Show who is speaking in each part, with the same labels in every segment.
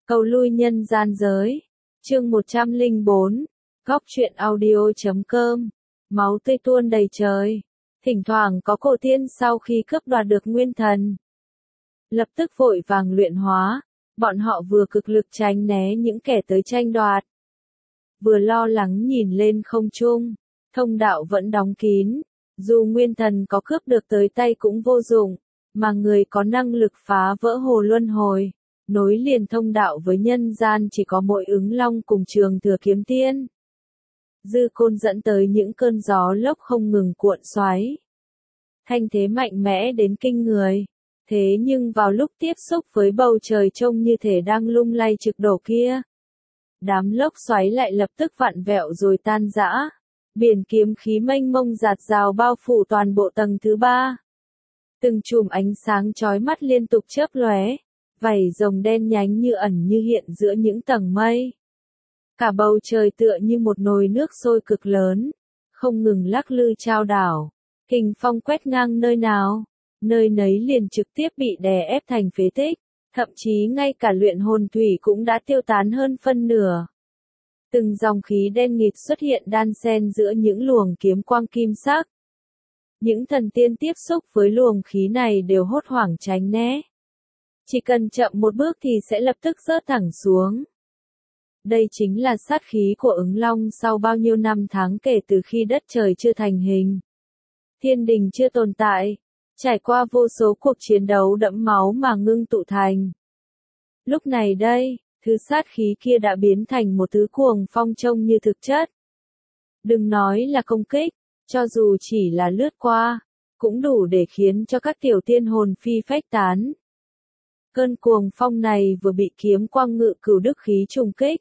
Speaker 1: Cầu lui nhân gian giới. Chương 104. Góc truyện audio.com. Máu tươi tuôn đầy trời. Thỉnh thoảng có cổ tiên sau khi cướp đoạt được nguyên thần, lập tức vội vàng luyện hóa. Bọn họ vừa cực lực tránh né những kẻ tới tranh đoạt, vừa lo lắng nhìn lên không trung. Thông đạo vẫn đóng kín. Dù nguyên thần có cướp được tới tay cũng vô dụng, mà người có năng lực phá vỡ hồ luân hồi, nối liền thông đạo với nhân gian chỉ có mỗi Ứng Long cùng Trường Thừa Kiếm Tiên. Dư Côn dẫn tới những cơn gió lốc không ngừng cuộn xoáy. Thanh thế mạnh mẽ đến kinh người. Thế nhưng vào lúc tiếp xúc với bầu trời trông như thể đang lung lay trực đổ kia, đám lốc xoáy lại lập tức vặn vẹo rồi tan rã. Biển kiếm khí mênh mông rạt rào bao phủ toàn bộ tầng thứ 3. Từng chùm ánh sáng chói mắt liên tục chớp lóe, vảy rồng đen nhánh như ẩn như hiện giữa những tầng mây. Cả bầu trời tựa như một nồi nước sôi cực lớn, không ngừng lắc lư chao đảo. Kình phong quét ngang nơi nào, nơi nấy liền trực tiếp bị đè ép thành phế tích, thậm chí ngay cả luyện hồn thủy cũng đã tiêu tán hơn phân nửa. Từng dòng khí đen nghịt xuất hiện đan xen giữa những luồng kiếm quang kim sắc. Những thần tiên tiếp xúc với luồng khí này đều hốt hoảng tránh né. Chỉ cần chậm một bước thì sẽ lập tức rớt thẳng xuống. Đây chính là sát khí của Ứng Long sau bao nhiêu năm tháng kể từ khi đất trời chưa thành hình, thiên đình chưa tồn tại, trải qua vô số cuộc chiến đấu đẫm máu mà ngưng tụ thành. Lúc này đây, thứ sát khí kia đã biến thành một thứ cuồng phong trông như thực chất. Đừng nói là công kích, cho dù chỉ là lướt qua, cũng đủ để khiến cho các tiểu tiên hồn phi phách tán. Cơn cuồng phong này vừa bị kiếm quang ngự cửu đức khí trùng kích,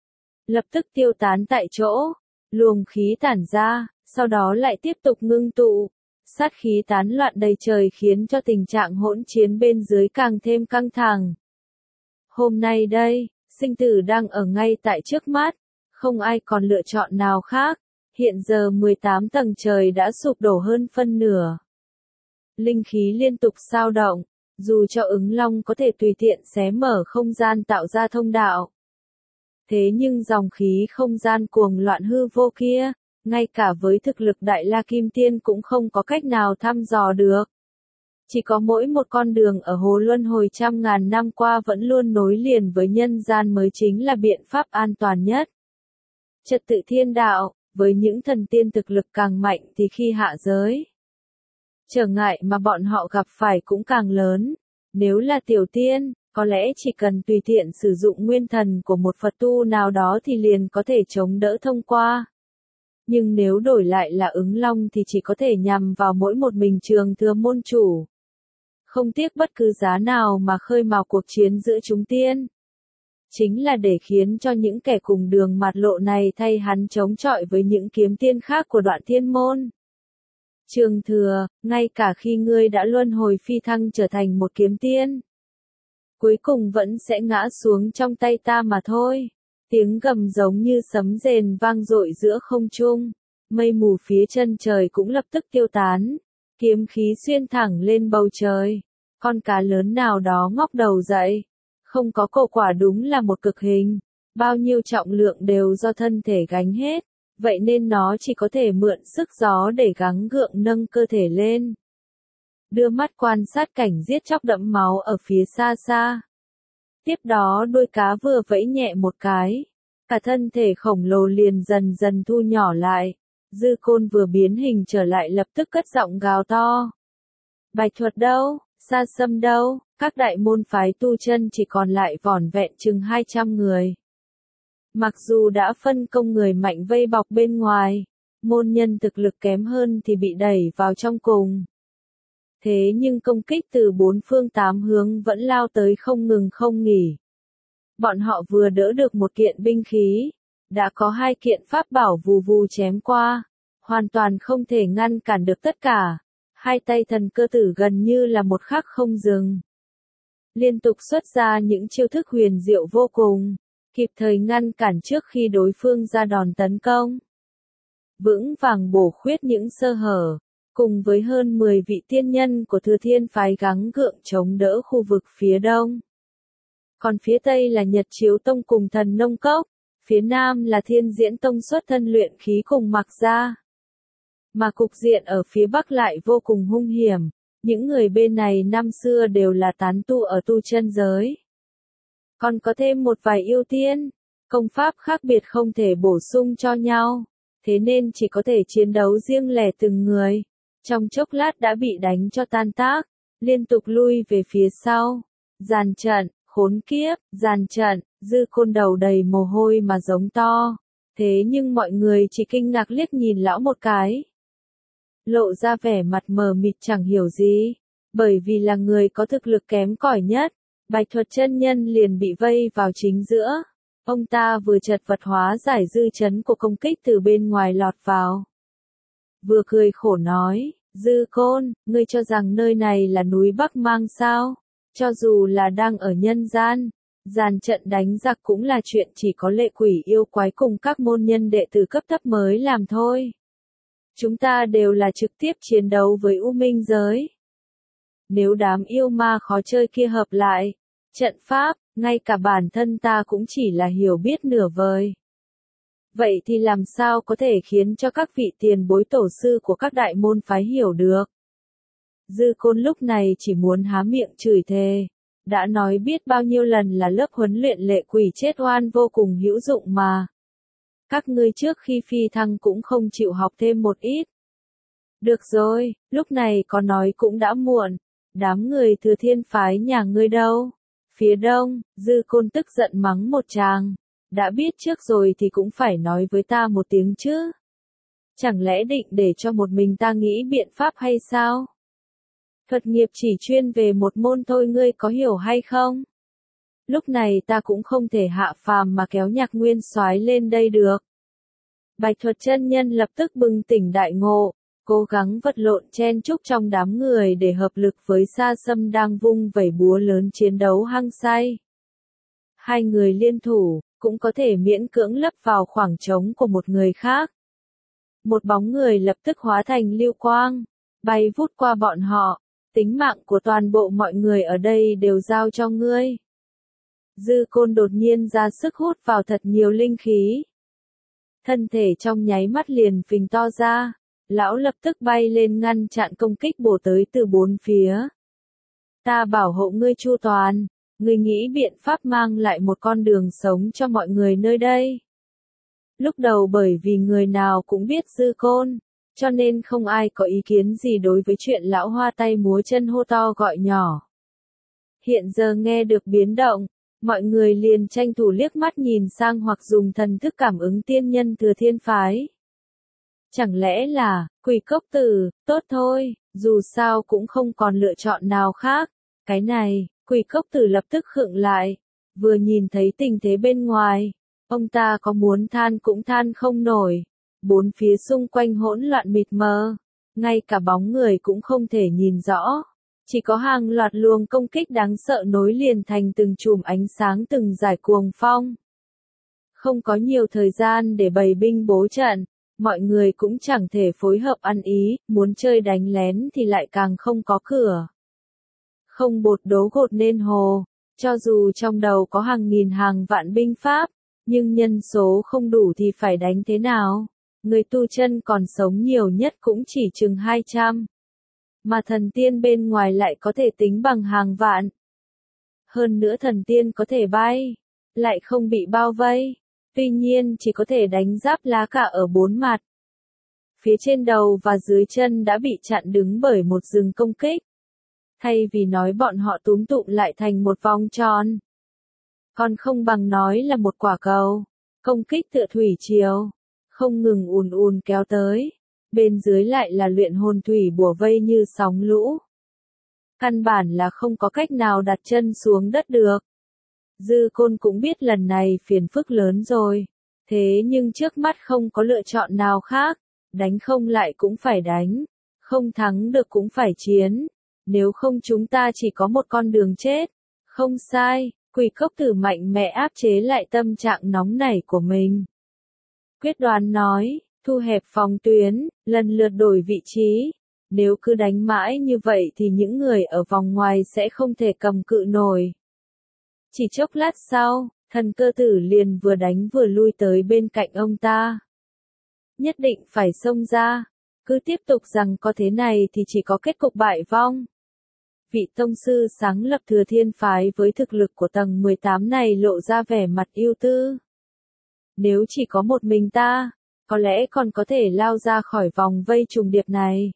Speaker 1: lập tức tiêu tán tại chỗ, luồng khí tản ra, sau đó lại tiếp tục ngưng tụ. Sát khí tán loạn đầy trời khiến cho tình trạng hỗn chiến bên dưới càng thêm căng thẳng. Hôm nay đây, sinh tử đang ở ngay tại trước mắt, không ai còn lựa chọn nào khác. Hiện giờ 18 tầng trời đã sụp đổ hơn phân nửa. Linh khí liên tục xao động, dù cho Ứng Long có thể tùy tiện xé mở không gian tạo ra thông đạo. Thế nhưng dòng khí không gian cuồng loạn hư vô kia, ngay cả với thực lực Đại La Kim Tiên cũng không có cách nào thăm dò được. Chỉ có mỗi một con đường ở hồ luân hồi trăm ngàn năm qua vẫn luôn nối liền với nhân gian mới chính là biện pháp an toàn nhất. Trật tự thiên đạo, với những thần tiên thực lực càng mạnh thì khi hạ giới, trở ngại mà bọn họ gặp phải cũng càng lớn. Nếu là tiểu tiên, có lẽ chỉ cần tùy tiện sử dụng nguyên thần của một Phật tu nào đó thì liền có thể chống đỡ thông qua. Nhưng nếu đổi lại là Ứng Long thì chỉ có thể nhằm vào mỗi một mình Trường Thừa môn chủ, không tiếc bất cứ giá nào mà khơi mào cuộc chiến giữa chúng tiên. Chính là để khiến cho những kẻ cùng đường mạt lộ này thay hắn chống chọi với những kiếm tiên khác của Đoạn Thiên môn. Trường Thừa, ngay cả khi ngươi đã luân hồi phi thăng trở thành một kiếm tiên, cuối cùng vẫn sẽ ngã xuống trong tay ta mà thôi. Tiếng gầm giống như sấm rền vang dội giữa không trung, mây mù phía chân trời cũng lập tức tiêu tán, kiếm khí xuyên thẳng lên bầu trời. Con cá lớn nào đó ngóc đầu dậy, không có cổ quả đúng là một cực hình, bao nhiêu trọng lượng đều do thân thể gánh hết, vậy nên nó chỉ có thể mượn sức gió để gắng gượng nâng cơ thể lên. Đưa mắt quan sát cảnh giết chóc đẫm máu ở phía xa xa. Tiếp đó đuôi cá vừa vẫy nhẹ một cái, cả thân thể khổng lồ liền dần dần thu nhỏ lại. Dư Côn vừa biến hình trở lại lập tức cất giọng gào to. Bạch Thuật đâu, Sa Sâm đâu, các đại môn phái tu chân chỉ còn lại vỏn vẹn chừng 200 người. Mặc dù đã phân công người mạnh vây bọc bên ngoài, môn nhân thực lực kém hơn thì bị đẩy vào trong cùng. Thế nhưng công kích từ bốn phương tám hướng vẫn lao tới không ngừng không nghỉ. Bọn họ vừa đỡ được một kiện binh khí, đã có hai kiện pháp bảo vù vù chém qua, hoàn toàn không thể ngăn cản được tất cả. Hai tay thần cơ tử gần như là một khắc không dừng, liên tục xuất ra những chiêu thức huyền diệu vô cùng, kịp thời ngăn cản trước khi đối phương ra đòn tấn công, vững vàng bổ khuyết những sơ hở. Cùng với hơn 10 vị tiên nhân của Thừa Thiên phái gắng gượng chống đỡ khu vực phía đông, Còn phía tây là Nhật Chiếu Tông cùng Thần Nông Cốc, phía nam là Thiên Diễn Tông xuất thân luyện khí cùng Mạc Gia. Mà cục diện ở phía bắc lại vô cùng hung hiểm, những người bên này năm xưa đều là tán tu ở tu chân giới. Còn có thêm một vài yêu tiên, công pháp khác biệt không thể bổ sung cho nhau, thế nên chỉ có thể chiến đấu riêng lẻ từng người. Trong chốc lát đã bị đánh cho tan tác, liên tục lui về phía sau. Giàn trận, khốn kiếp, giàn trận, Dư Côn đầu đầy mồ hôi mà giống to. Thế nhưng mọi người chỉ kinh ngạc liếc nhìn lão một cái. Lộ ra vẻ mặt mờ mịt chẳng hiểu gì, bởi vì là người có thực lực kém cỏi nhất, Bạch Thuật chân nhân liền bị vây vào chính giữa. Ông ta vừa chật vật hóa giải dư chấn của công kích từ bên ngoài lọt vào. Vừa cười khổ nói, Dư Côn, ngươi cho rằng nơi này là núi Bắc Mang sao? Cho dù là đang ở nhân gian, dàn trận đánh giặc cũng là chuyện chỉ có lệ quỷ yêu quái cùng các môn nhân đệ tử cấp thấp mới làm thôi. Chúng ta đều là trực tiếp chiến đấu với U Minh giới. Nếu đám yêu ma khó chơi kia hợp lại, trận pháp, ngay cả bản thân ta cũng chỉ là hiểu biết nửa vời. Vậy thì làm sao có thể khiến cho các vị tiền bối tổ sư của các đại môn phái hiểu được? Dư Côn lúc này chỉ muốn há miệng chửi thề. Đã nói biết bao nhiêu lần là lớp huấn luyện lệ quỷ chết oan vô cùng hữu dụng mà. Các ngươi trước khi phi thăng cũng không chịu học thêm một ít. Được rồi, lúc này có nói cũng đã muộn. Đám người Thừa Thiên phái nhà ngươi đâu? Phía đông, Dư Côn tức giận mắng một tràng. Đã biết trước rồi thì cũng phải nói với ta một tiếng chứ. Chẳng lẽ định để cho một mình ta nghĩ biện pháp hay sao? Thuật nghiệp chỉ chuyên về một môn thôi, ngươi có hiểu hay không? Lúc này ta cũng không thể hạ phàm mà kéo Nhạc Nguyên Soái lên đây được. Bạch Thuật chân nhân lập tức bừng tỉnh đại ngộ, cố gắng vật lộn chen chúc trong đám người để hợp lực với Sa Sâm đang vung vẩy búa lớn chiến đấu hăng say. Hai người liên thủ, cũng có thể miễn cưỡng lấp vào khoảng trống của một người khác. Một bóng người lập tức hóa thành lưu quang, bay vút qua bọn họ, tính mạng của toàn bộ mọi người ở đây đều giao cho ngươi. Dư Côn đột nhiên ra sức hút vào thật nhiều linh khí. Thân thể trong nháy mắt liền phình to ra, lão lập tức bay lên ngăn chặn công kích bổ tới từ bốn phía. Ta bảo hộ ngươi chu toàn, ngươi nghĩ biện pháp mang lại một con đường sống cho mọi người nơi đây. Lúc đầu bởi vì người nào cũng biết Dư Côn, cho nên không ai có ý kiến gì đối với chuyện lão hoa tay múa chân hô to gọi nhỏ. Hiện giờ nghe được biến động, mọi người liền tranh thủ liếc mắt nhìn sang hoặc dùng thần thức cảm ứng tiên nhân Thừa Thiên phái. Chẳng lẽ là, Quỷ Cốc Tử, tốt thôi, dù sao cũng không còn lựa chọn nào khác. Cái này, Quỷ Cốc Tử lập tức khựng lại, vừa nhìn thấy tình thế bên ngoài, ông ta có muốn than cũng than không nổi. Bốn phía xung quanh hỗn loạn mịt mờ, ngay cả bóng người cũng không thể nhìn rõ. Chỉ có hàng loạt luồng công kích đáng sợ nối liền thành từng chùm ánh sáng từng dải cuồng phong. Không có nhiều thời gian để bày binh bố trận, mọi người cũng chẳng thể phối hợp ăn ý, muốn chơi đánh lén thì lại càng không có cửa. Không bột đố gột nên hồ, cho dù trong đầu có hàng nghìn hàng vạn binh pháp, nhưng nhân số không đủ thì phải đánh thế nào? Người tu chân còn sống nhiều nhất cũng chỉ chừng 200. Mà thần tiên bên ngoài lại có thể tính bằng hàng vạn. Hơn nữa thần tiên có thể bay, lại không bị bao vây. Tuy nhiên chỉ có thể đánh giáp lá cả ở bốn mặt. Phía trên đầu và dưới chân đã bị chặn đứng bởi một rừng công kích. Thay vì nói bọn họ túm tụm lại thành một vòng tròn, còn không bằng nói là một quả cầu. Công kích tựa thủy triều, không ngừng ùn ùn kéo tới. Bên dưới lại là luyện hồn thủy bủa vây như sóng lũ. Căn bản là không có cách nào đặt chân xuống đất được. Dư Côn cũng biết lần này phiền phức lớn rồi. Thế nhưng trước mắt không có lựa chọn nào khác. Đánh không lại cũng phải đánh. Không thắng được cũng phải chiến. Nếu không chúng ta chỉ có một con đường chết. Không sai, Quỷ Cốc Tử mạnh mẽ áp chế lại tâm trạng nóng nảy của mình. Quyết đoán nói, thu hẹp phòng tuyến, lần lượt đổi vị trí. Nếu cứ đánh mãi như vậy thì những người ở vòng ngoài sẽ không thể cầm cự nổi. Chỉ chốc lát sau, thần cơ tử liền vừa đánh vừa lui tới bên cạnh ông ta. Nhất định phải xông ra, cứ tiếp tục rằng có thế này thì chỉ có kết cục bại vong. Vị tông sư sáng lập Thừa Thiên phái với thực lực của tầng 18 này lộ ra vẻ mặt ưu tư. Nếu chỉ có một mình ta, có lẽ còn có thể lao ra khỏi vòng vây trùng điệp này.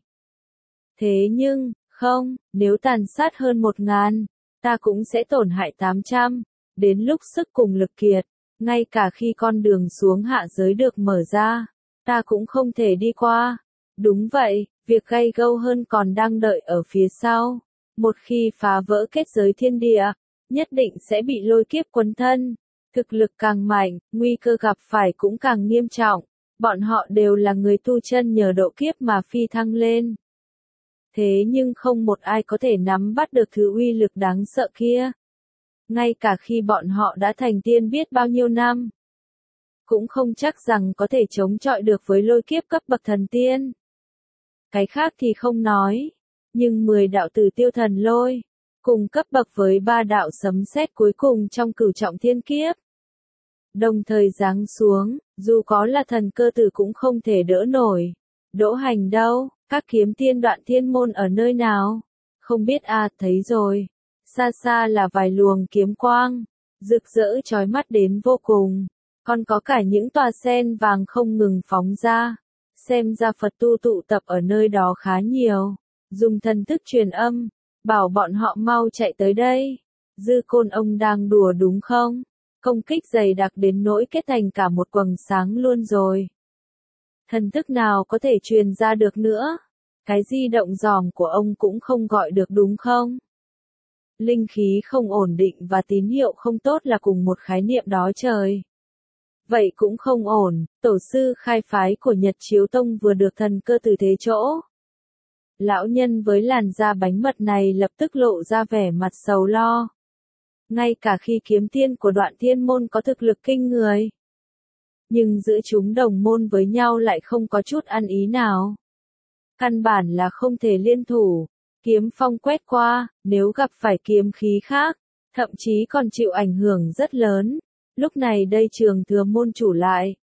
Speaker 1: Thế nhưng, không, nếu tàn sát hơn 1.000, ta cũng sẽ tổn hại 800, đến lúc sức cùng lực kiệt, ngay cả khi con đường xuống hạ giới được mở ra, ta cũng không thể đi qua. Đúng vậy, việc gay gâu hơn còn đang đợi ở phía sau. Một khi phá vỡ kết giới thiên địa, nhất định sẽ bị lôi kiếp quấn thân. Thực lực càng mạnh, nguy cơ gặp phải cũng càng nghiêm trọng. Bọn họ đều là người tu chân nhờ độ kiếp mà phi thăng lên. Thế nhưng không một ai có thể nắm bắt được thứ uy lực đáng sợ kia. Ngay cả khi bọn họ đã thành tiên biết bao nhiêu năm, cũng không chắc rằng có thể chống chọi được với lôi kiếp cấp bậc thần tiên. Cái khác thì không nói, nhưng 10 đạo tử tiêu thần lôi, cùng cấp bậc với 3 đạo sấm sét cuối cùng trong cửu trọng thiên kiếp. Đồng thời giáng xuống, dù có là thần cơ tử cũng không thể đỡ nổi. Đỗ Hành đâu, các kiếm tiên Đoạn Thiên môn ở nơi nào? Không biết à, thấy rồi. Xa xa là vài luồng kiếm quang, rực rỡ chói mắt đến vô cùng. Còn có cả những tòa sen vàng không ngừng phóng ra. Xem ra Phật tu tụ tập ở nơi đó khá nhiều. Dùng thần thức truyền âm, bảo bọn họ mau chạy tới đây. Dư Côn ông đang đùa đúng không? Công kích dày đặc đến nỗi kết thành cả một quầng sáng luôn rồi. Thần thức nào có thể truyền ra được nữa? Cái di động dòm của ông cũng không gọi được đúng không? Linh khí không ổn định và tín hiệu không tốt là cùng một khái niệm đó trời. Vậy cũng không ổn, tổ sư khai phái của Nhật Chiếu Tông vừa được thần cơ tử thế chỗ. Lão nhân với làn da bánh mật này lập tức lộ ra vẻ mặt sầu lo. Ngay cả khi kiếm tiên của Đoạn Thiên môn có thực lực kinh người, nhưng giữa chúng đồng môn với nhau lại không có chút ăn ý nào. Căn bản là không thể liên thủ, kiếm phong quét qua, nếu gặp phải kiếm khí khác, thậm chí còn chịu ảnh hưởng rất lớn. Lúc này đây Trường Thừa môn chủ lại.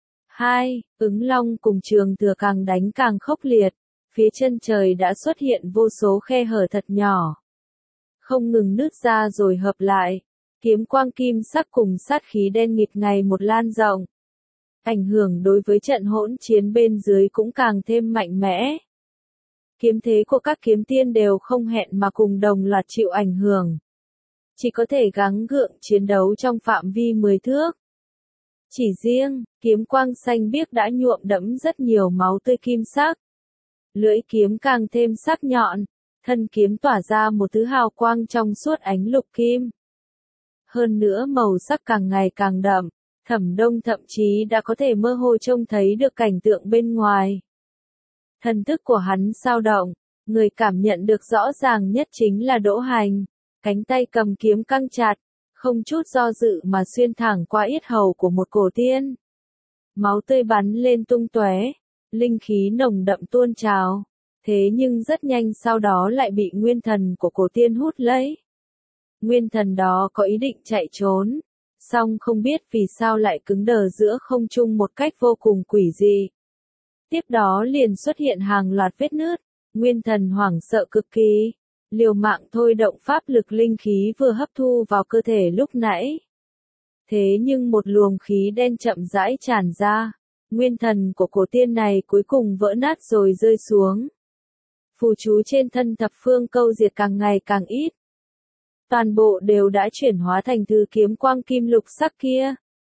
Speaker 1: Ứng Long cùng Trường Thừa càng đánh càng khốc liệt, phía chân trời đã xuất hiện vô số khe hở thật nhỏ. Không ngừng nứt ra rồi hợp lại, kiếm quang kim sắc cùng sát khí đen nghịt ngày một lan rộng. Ảnh hưởng đối với trận hỗn chiến bên dưới cũng càng thêm mạnh mẽ. Kiếm thế của các kiếm tiên đều không hẹn mà cùng đồng loạt chịu ảnh hưởng. Chỉ có thể gắng gượng chiến đấu trong phạm vi 10 thước. Chỉ riêng, kiếm quang xanh biếc đã nhuộm đẫm rất nhiều máu tươi kim sắc. Lưỡi kiếm càng thêm sắc nhọn, thân kiếm tỏa ra một thứ hào quang trong suốt ánh lục kim. Hơn nữa màu sắc càng ngày càng đậm, Thẩm Đông thậm chí đã có thể mơ hồ trông thấy được cảnh tượng bên ngoài. Thần thức của hắn dao động, người cảm nhận được rõ ràng nhất chính là Đỗ Hành, cánh tay cầm kiếm căng chặt, không chút do dự mà xuyên thẳng qua yết hầu của một cổ tiên. Máu tươi bắn lên tung tóe, linh khí nồng đậm tuôn trào, thế nhưng rất nhanh sau đó lại bị nguyên thần của cổ tiên hút lấy. Nguyên thần đó có ý định chạy trốn, song không biết vì sao lại cứng đờ giữa không trung một cách vô cùng quỷ dị. Tiếp đó liền xuất hiện hàng loạt vết nứt, nguyên thần hoảng sợ cực kỳ, liều mạng thôi động pháp lực linh khí vừa hấp thu vào cơ thể lúc nãy. Thế nhưng một luồng khí đen chậm rãi tràn ra, nguyên thần của cổ tiên này cuối cùng vỡ nát rồi rơi xuống. Phù chú trên thân thập phương câu diệt càng ngày càng ít. Toàn bộ đều đã chuyển hóa thành thứ kiếm quang kim lục sắc kia.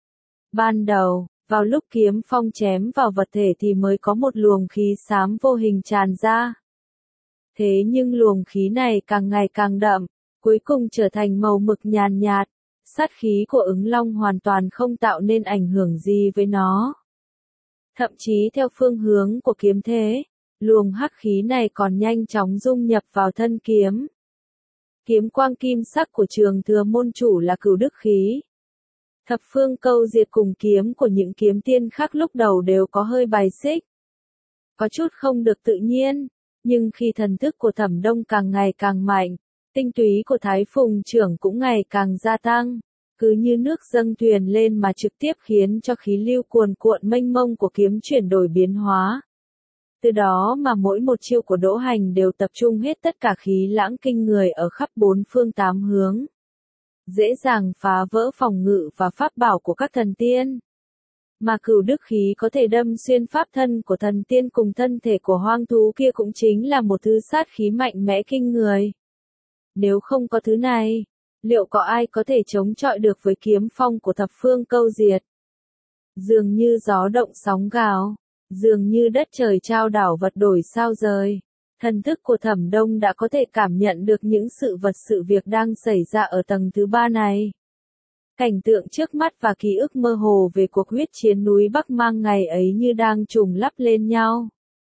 Speaker 1: Ban đầu, vào lúc kiếm phong chém vào vật thể thì mới có một luồng khí xám vô hình tràn ra. Thế nhưng luồng khí này càng ngày càng đậm, cuối cùng trở thành màu mực nhàn nhạt, sát khí của Ứng Long hoàn toàn không tạo nên ảnh hưởng gì với nó. Thậm chí theo phương hướng của kiếm thế, luồng hắc khí này còn nhanh chóng dung nhập vào thân kiếm. Kiếm quang kim sắc của Trường Thừa môn chủ là cửu đức khí. Thập phương câu diệt cùng kiếm của những kiếm tiên khác lúc đầu đều có hơi bài xích. Có chút không được tự nhiên, nhưng khi thần thức của Thẩm Đông càng ngày càng mạnh, tinh túy của Thái Phùng trưởng cũng ngày càng gia tăng, cứ như nước dâng thuyền lên mà trực tiếp khiến cho khí lưu cuồn cuộn mênh mông của kiếm chuyển đổi biến hóa. Từ đó mà mỗi một chiêu của Đỗ Hành đều tập trung hết tất cả khí lãng kinh người ở khắp bốn phương tám hướng, dễ dàng phá vỡ phòng ngự và pháp bảo của các thần tiên. Mà cửu đức khí có thể đâm xuyên pháp thân của thần tiên cùng thân thể của hoang thú kia cũng chính là một thứ sát khí mạnh mẽ kinh người. Nếu không có thứ này, liệu có ai có thể chống chọi được với kiếm phong của thập phương câu diệt? Dường như gió động sóng gào, dường như đất trời trao đảo vật đổi sao rời. Thần thức của Thẩm Đông đã có thể cảm nhận được những sự vật sự việc đang xảy ra ở tầng thứ ba này. Cảnh tượng trước mắt và ký ức mơ hồ về cuộc huyết chiến núi Bắc Mang ngày ấy như đang trùng lắp lên nhau.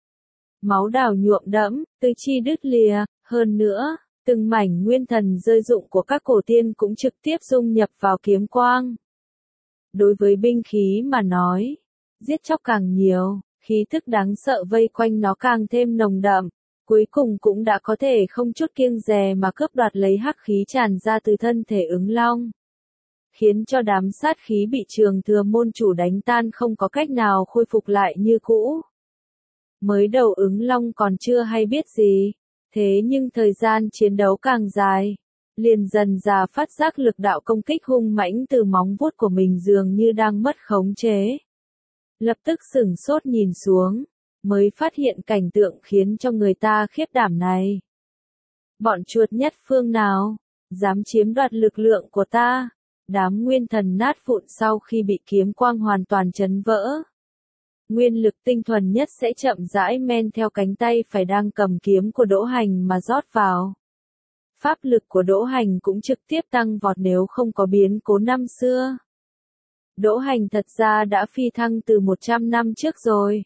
Speaker 1: Máu đào nhuộm đẫm, tứ chi đứt lìa, hơn nữa, từng mảnh nguyên thần rơi rụng của các cổ tiên cũng trực tiếp dung nhập vào kiếm quang. Đối với binh khí mà nói, giết chóc càng nhiều, khí thức đáng sợ vây quanh nó càng thêm nồng đậm, cuối cùng cũng đã có thể không chút kiêng dè mà cướp đoạt lấy hắc khí tràn ra từ thân thể ứng long, khiến cho đám sát khí bị Trường Thừa môn chủ đánh tan không có cách nào khôi phục lại như cũ. Mới đầu ứng long còn chưa hay biết gì, thế nhưng thời gian chiến đấu càng dài, liền dần dà phát giác lực đạo công kích hung mãnh từ móng vuốt của mình dường như đang mất khống chế. Lập tức sửng sốt nhìn xuống, mới phát hiện cảnh tượng khiến cho người ta khiếp đảm này. Bọn chuột nhất phương nào, dám chiếm đoạt lực lượng của ta? Đám nguyên thần nát vụn sau khi bị kiếm quang hoàn toàn chấn vỡ. Nguyên lực tinh thuần nhất sẽ chậm rãi men theo cánh tay phải đang cầm kiếm của Đỗ Hành mà rót vào. Pháp lực của Đỗ Hành cũng trực tiếp tăng vọt nếu không có biến cố năm xưa. Đỗ Hành thật ra đã phi thăng từ 100 năm trước rồi.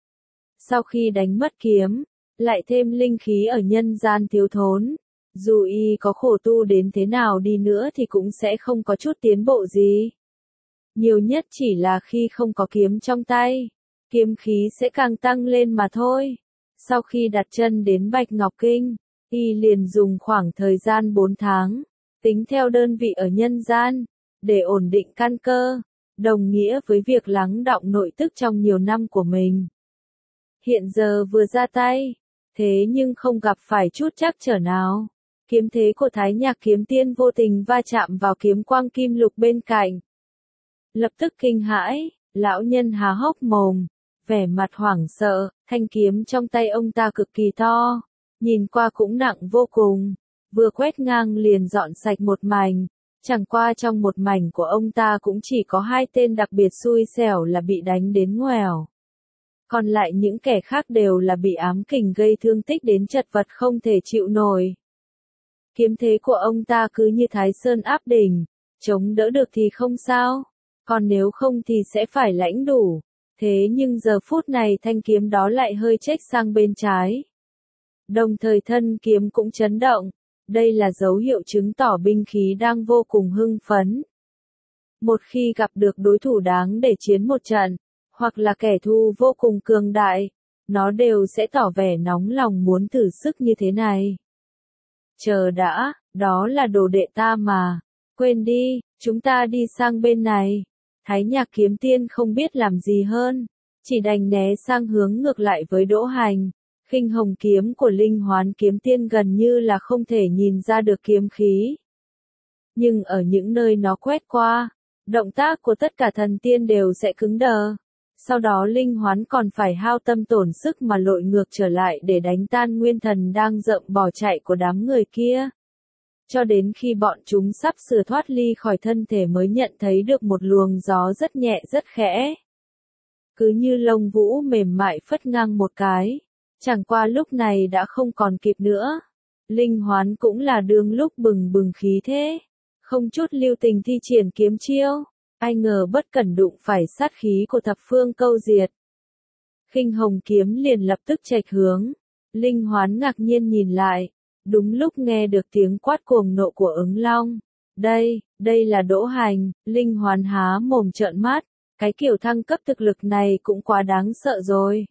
Speaker 1: Sau khi đánh mất kiếm, lại thêm linh khí ở nhân gian thiếu thốn, dù y có khổ tu đến thế nào đi nữa thì cũng sẽ không có chút tiến bộ gì. Nhiều nhất chỉ là khi không có kiếm trong tay, kiếm khí sẽ càng tăng lên mà thôi. Sau khi đặt chân đến Bạch Ngọc Kinh, y liền dùng khoảng thời gian 4 tháng, tính theo đơn vị ở nhân gian, để ổn định căn cơ, đồng nghĩa với việc lắng đọng nội tức trong nhiều năm của mình. Hiện giờ vừa ra tay, thế nhưng không gặp phải chút trắc trở nào. Kiếm thế của Thái Nhạc kiếm tiên vô tình va chạm vào kiếm quang kim lục bên cạnh. Lập tức kinh hãi, lão nhân há hốc mồm, vẻ mặt hoảng sợ, thanh kiếm trong tay ông ta cực kỳ to, nhìn qua cũng nặng vô cùng, vừa quét ngang liền dọn sạch một mảnh, chẳng qua trong một mảnh của ông ta cũng chỉ có 2 tên đặc biệt xui xẻo là bị đánh đến ngoèo. Còn lại những kẻ khác đều là bị ám kình gây thương tích đến chật vật không thể chịu nổi. Kiếm thế của ông ta cứ như Thái Sơn áp đỉnh, chống đỡ được thì không sao, còn nếu không thì sẽ phải lãnh đủ. Thế nhưng giờ phút này thanh kiếm đó lại hơi chếch sang bên trái. Đồng thời thân kiếm cũng chấn động, đây là dấu hiệu chứng tỏ binh khí đang vô cùng hưng phấn. Một khi gặp được đối thủ đáng để chiến một trận, hoặc là kẻ thù vô cùng cường đại, nó đều sẽ tỏ vẻ nóng lòng muốn thử sức như thế này. Chờ đã, đó là đồ đệ ta mà, quên đi, chúng ta đi sang bên này. Thái Nhạc kiếm tiên không biết làm gì hơn, chỉ đành né sang hướng ngược lại với Đỗ Hành. Khinh hồng kiếm của Linh Hoán kiếm tiên gần như là không thể nhìn ra được kiếm khí. Nhưng ở những nơi nó quét qua, động tác của tất cả thần tiên đều sẽ cứng đờ. Sau đó Linh Hoán còn phải hao tâm tổn sức mà lội ngược trở lại để đánh tan nguyên thần đang rợm bỏ chạy của đám người kia. Cho đến khi bọn chúng sắp sửa thoát ly khỏi thân thể mới nhận thấy được một luồng gió rất nhẹ rất khẽ. Cứ như lông vũ mềm mại phất ngang một cái, chẳng qua lúc này đã không còn kịp nữa. Linh Hoán cũng là đương lúc bừng bừng khí thế, không chút lưu tình thi triển kiếm chiêu, ai ngờ bất cẩn đụng phải sát khí của thập phương câu diệt. Khinh hồng kiếm liền lập tức chệch hướng, Linh Hoán ngạc nhiên nhìn lại. Đúng lúc nghe được tiếng quát cuồng nộ của ứng long. Đây là Đỗ Hành, Linh Hoán há mồm trợn mắt, cái kiểu thăng cấp thực lực này cũng quá đáng sợ rồi.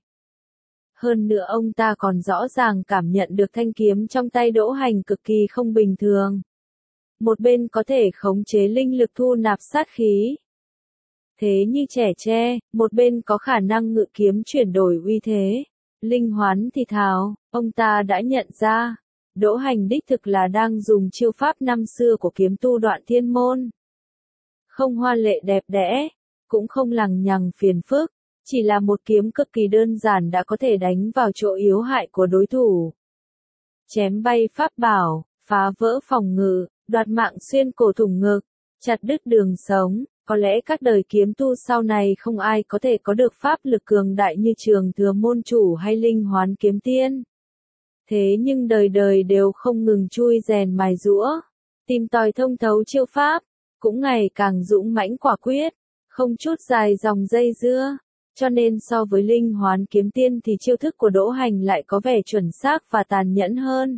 Speaker 1: Hơn nữa ông ta còn rõ ràng cảm nhận được thanh kiếm trong tay Đỗ Hành cực kỳ không bình thường. một bên có thể khống chế linh lực thu nạp sát khí. Thế như trẻ tre, một bên có khả năng ngự kiếm chuyển đổi uy thế. Linh Hoán thì thào, ông ta đã nhận ra, Đỗ Hành đích thực là đang dùng chiêu pháp năm xưa của kiếm tu Đoạn Thiên Môn. Không hoa lệ đẹp đẽ, cũng không lằng nhằng phiền phức, chỉ là một kiếm cực kỳ đơn giản đã có thể đánh vào chỗ yếu hại của đối thủ. Chém bay pháp bảo, phá vỡ phòng ngự, đoạt mạng xuyên cổ thủng ngực, chặt đứt đường sống. Có lẽ các đời kiếm tu sau này không ai có thể có được pháp lực cường đại như Trường Thừa môn chủ hay Linh Hoán kiếm tiên. Thế nhưng đời đời đều không ngừng chui rèn mài giũa, tìm tòi thông thấu chiêu pháp, cũng ngày càng dũng mãnh quả quyết, không chút dài dòng dây dưa. Cho nên so với Linh Hoán kiếm tiên thì chiêu thức của Đỗ Hành lại có vẻ chuẩn xác và tàn nhẫn hơn.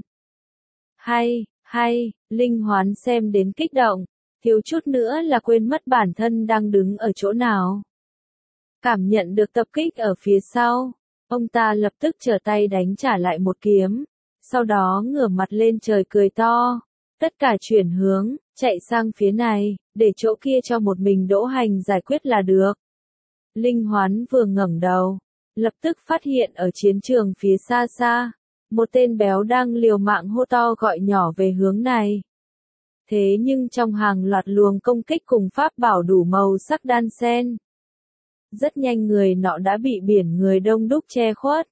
Speaker 1: Hay, Linh Hoán xem đến kích động, thiếu chút nữa là quên mất bản thân đang đứng ở chỗ nào. Cảm nhận được tập kích ở phía sau, ông ta lập tức trở tay đánh trả lại một kiếm, sau đó ngửa mặt lên trời cười to, tất cả chuyển hướng, chạy sang phía này, để chỗ kia cho một mình Đỗ Hành giải quyết là được. Linh Hoán vừa ngẩng đầu, lập tức phát hiện ở chiến trường phía xa xa, một tên béo đang liều mạng hô to gọi nhỏ về hướng này. Thế nhưng trong hàng loạt luồng công kích cùng pháp bảo đủ màu sắc đan xen, rất nhanh người nọ đã bị biển người đông đúc che khuất.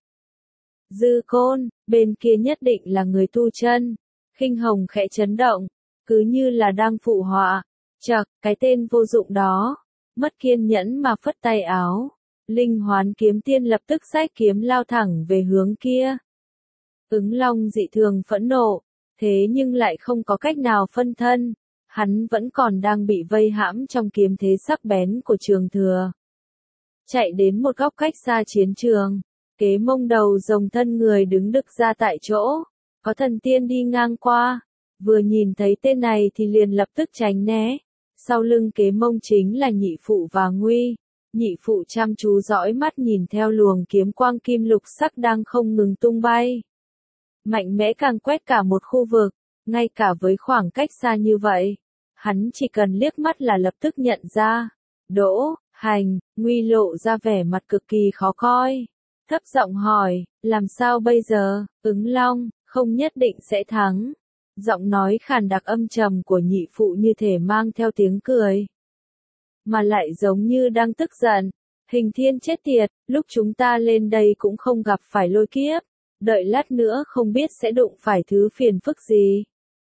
Speaker 1: Dư Côn, bên kia nhất định là người tu chân. Khinh Hồng khẽ chấn động, cứ như là đang phụ họa. Chậc, cái tên vô dụng đó. Mất kiên nhẫn mà phất tay áo. Linh Hoán kiếm tiên lập tức xách kiếm lao thẳng về hướng kia. Ứng Long dị thường phẫn nộ, thế nhưng lại không có cách nào phân thân. Hắn vẫn còn đang bị vây hãm trong kiếm thế sắc bén của Trường Thừa. Chạy đến một góc cách xa chiến trường, Kế Mông đầu rồng thân người đứng đực ra tại chỗ, có thần tiên đi ngang qua, vừa nhìn thấy tên này thì liền lập tức tránh né. Sau lưng Kế Mông chính là nhị phụ và Nguy. Nhị phụ chăm chú dõi mắt nhìn theo luồng kiếm quang kim lục sắc đang không ngừng tung bay. Mạnh mẽ càng quét cả một khu vực, ngay cả với khoảng cách xa như vậy, hắn chỉ cần liếc mắt là lập tức nhận ra. Đỗ Hành, Nguy lộ ra vẻ mặt cực kỳ khó coi. Thấp giọng hỏi, làm sao bây giờ, Ứng Long, không nhất định sẽ thắng. Giọng nói khàn đặc âm trầm của nhị phụ như thể mang theo tiếng cười. Mà lại giống như đang tức giận. Hình Thiên chết tiệt, lúc chúng ta lên đây cũng không gặp phải lôi kiếp. Đợi lát nữa không biết sẽ đụng phải thứ phiền phức gì.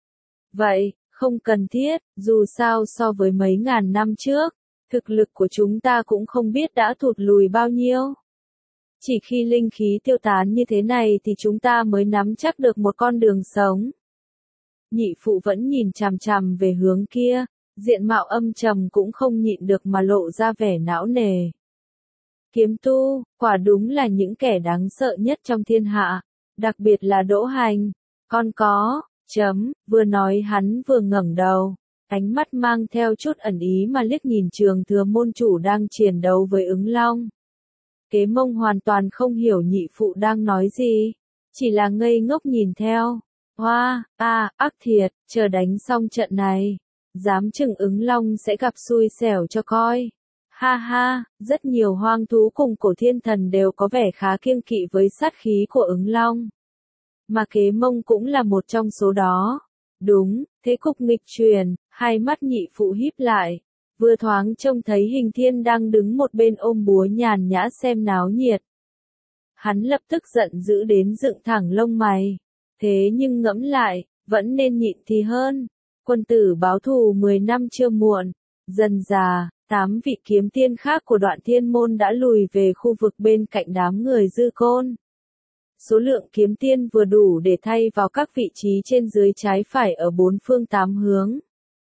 Speaker 1: Vậy, không cần thiết, dù sao so với mấy ngàn năm trước, thực lực của chúng ta cũng không biết đã thụt lùi bao nhiêu. Chỉ khi linh khí tiêu tán như thế này thì chúng ta mới nắm chắc được một con đường sống. Nhị phụ vẫn nhìn chằm chằm về hướng kia, diện mạo âm trầm cũng không nhịn được mà lộ ra vẻ não nề. Kiếm tu, quả đúng là những kẻ đáng sợ nhất trong thiên hạ, đặc biệt là Đỗ Hành. Con có, vừa nói hắn vừa ngẩng đầu, ánh mắt mang theo chút ẩn ý mà liếc nhìn Trường Thừa môn chủ đang chiến đấu với Ứng Long. Kế Mông hoàn toàn không hiểu nhị phụ đang nói gì, chỉ là ngây ngốc nhìn theo. Hoa, ác thiệt, chờ đánh xong trận này, dám chừng Ứng Long sẽ gặp xui xẻo cho coi. Ha ha, rất nhiều hoang thú cùng cổ thiên thần đều có vẻ khá kiêng kỵ với sát khí của Ứng Long. Mà Kế Mông cũng là một trong số đó. Đúng, thế cục nghịch chuyển, hai mắt nhị phụ híp lại. Vừa thoáng trông thấy Hình Thiên đang đứng một bên ôm búa nhàn nhã xem náo nhiệt. Hắn lập tức giận dữ đến dựng thẳng lông mày. Thế nhưng ngẫm lại, vẫn nên nhịn thì hơn. Quân tử báo thù 10 năm chưa muộn. Dần già, 8 vị kiếm tiên khác của Đoạn Thiên môn đã lùi về khu vực bên cạnh đám người Dư Côn. Số lượng kiếm tiên vừa đủ để thay vào các vị trí trên dưới trái phải ở bốn phương tám hướng.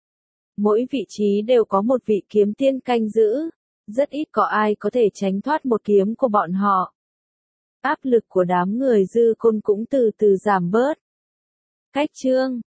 Speaker 1: Mỗi vị trí đều có một vị kiếm tiên canh giữ, rất ít có ai có thể tránh thoát một kiếm của bọn họ. Áp lực của đám người Dư Côn cũng từ từ giảm bớt. Cách chương